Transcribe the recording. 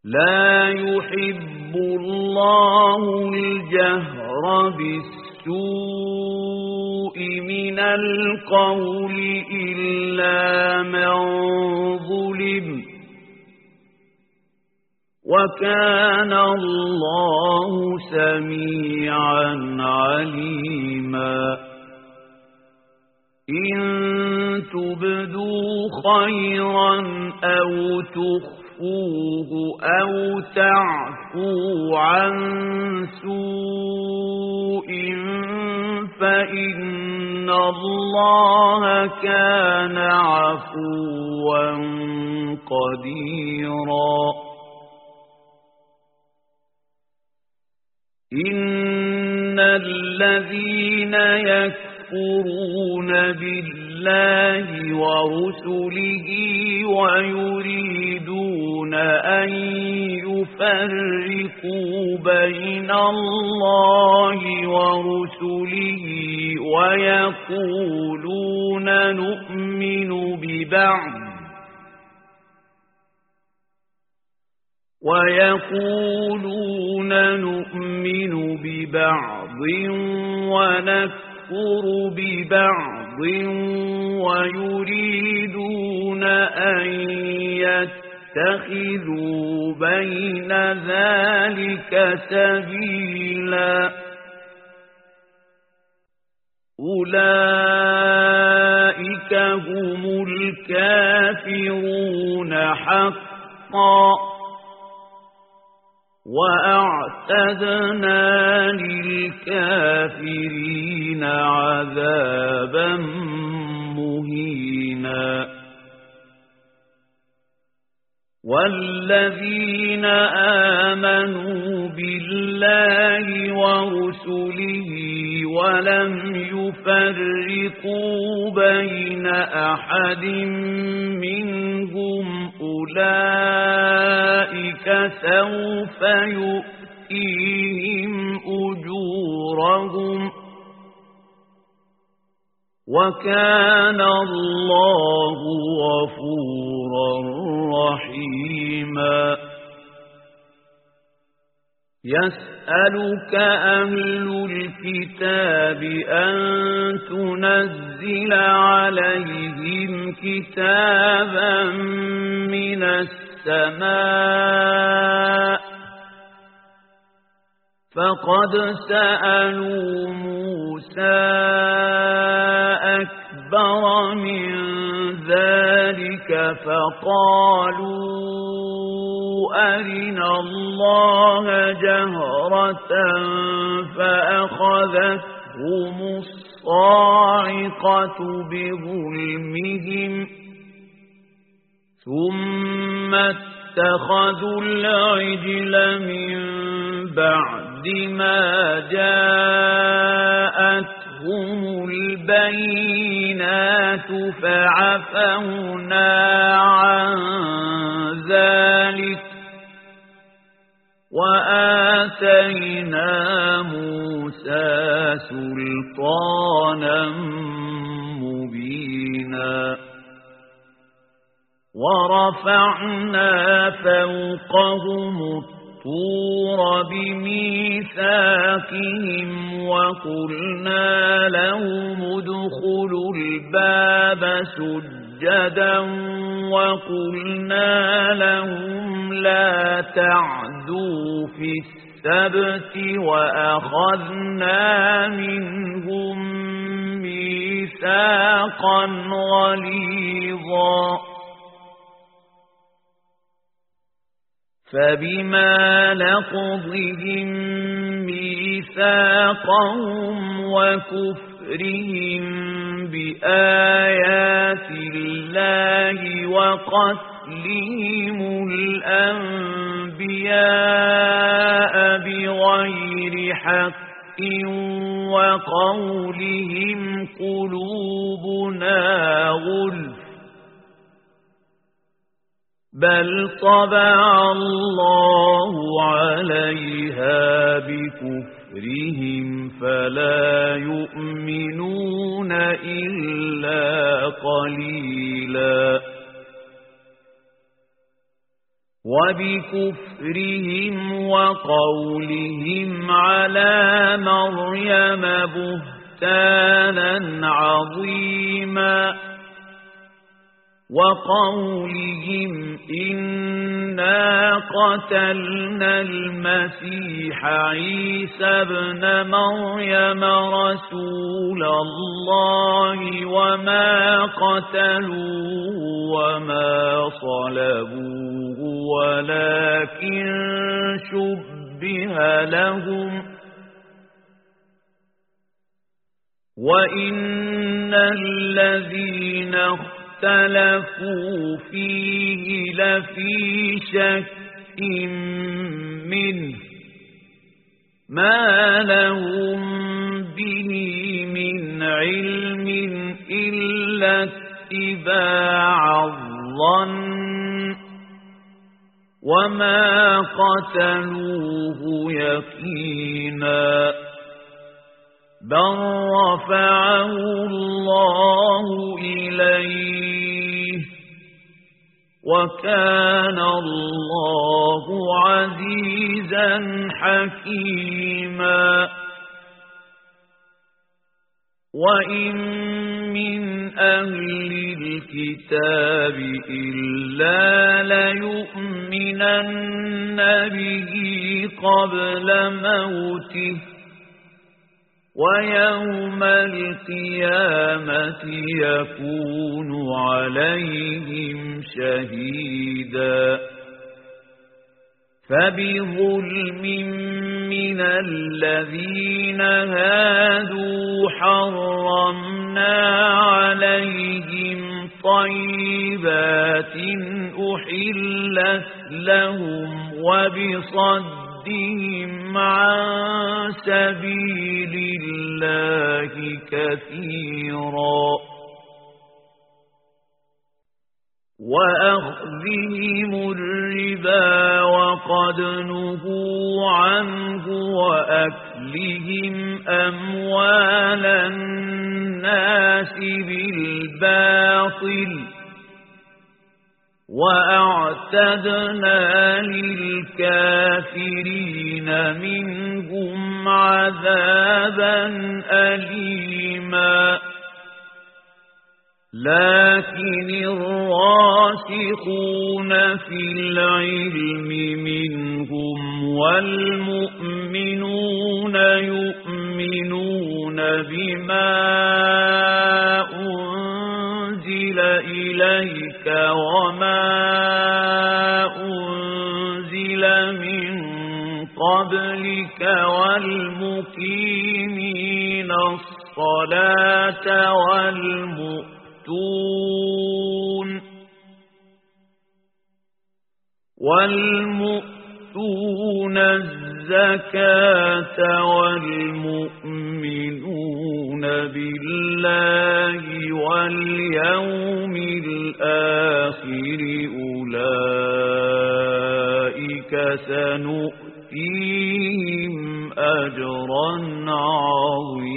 لا يحب الله الجهر بالسوء من القول إلا من ظلم وكان الله سميعا عليما إن تبدوا خيرا أو تخفوه أو تعفوا عن سوء فإن الله كان عفوا قديرا إن الذين يكفرون بالله ورسله ويريدون أن يفرقوا بين الله ورسله ويقولون نؤمن ببعض ونكفر ببعض ويريدون أن يتخذوا بين ذلك سبيلا أولئك هم الكافرون حقا وأعتدنا للكافرين عذابا مهينا والذين آمنوا بالله ورسله ولم يفرقوا بين أحد منهم أولئك سوف يؤتيهم أجورهم وكان الله غفورا رحيما يسألك أهل الكتاب أن تنزل عليهم كتابا من السماء فقد سألوا موسى أكبر من ذلك فقالوا أرنا الله جهرة فأخذتهم الصاعقة بظلمهم ثم اتخذوا العجل من بعد ما جاءتهم البينات فعفونا عن ذلك وآتينا موسى سلطانا مبينا ورفعنا فوقهم الطور بميثاقهم وقلنا لهم ادخلوا الباب سجدا وقلنا لهم لا تعدوا في السبت وأخذنا منهم ميثاقا غليظا فبما نقضهم ميثاقهم وكفرهم بآيات الله وقتلهم الأنبياء بغير حق وقولهم قلوبنا غلف بل طبع الله عليها بكفرهم فلا يؤمنون إلا قليلا وبكفرهم وقولهم على مريم بهتانا عظيما وقولهم إنا قتلنا المسيح عيسى ابن مريم رسول الله وما قتلوه وما صلبوه ولكن شبه لهم وإن الذين اختلفوا فيه لفي شك منه ما لهم به من علم إلا اتباع الظن وما قتلوه يقينا بل رفعه الله إليه وكان الله عزيزا حكيما وإن من أهل الكتاب إلا ليؤمنن به قبل موته ويوم القيامة يكون عليهم شهيدا فبظلم من الذين هادوا حرمنا عليهم طيبات أحلت لهم وبصدهم عن سبيل الله كثيرا وأخذهم الربا وقد نهوا عنه وأكلهم أموال الناس بالباطل وأعتدنا للكافرين منهم عذابا أليما لكن الراسخون في العلم منهم والمؤمنون يؤمنون بما أنزل إليك وما أنزل من قبلك والمقيمين الصلاة والمؤتون الزكاة والمؤمنون بالله واليوم الآخر أولئك سنؤتيهم أجرا عظيما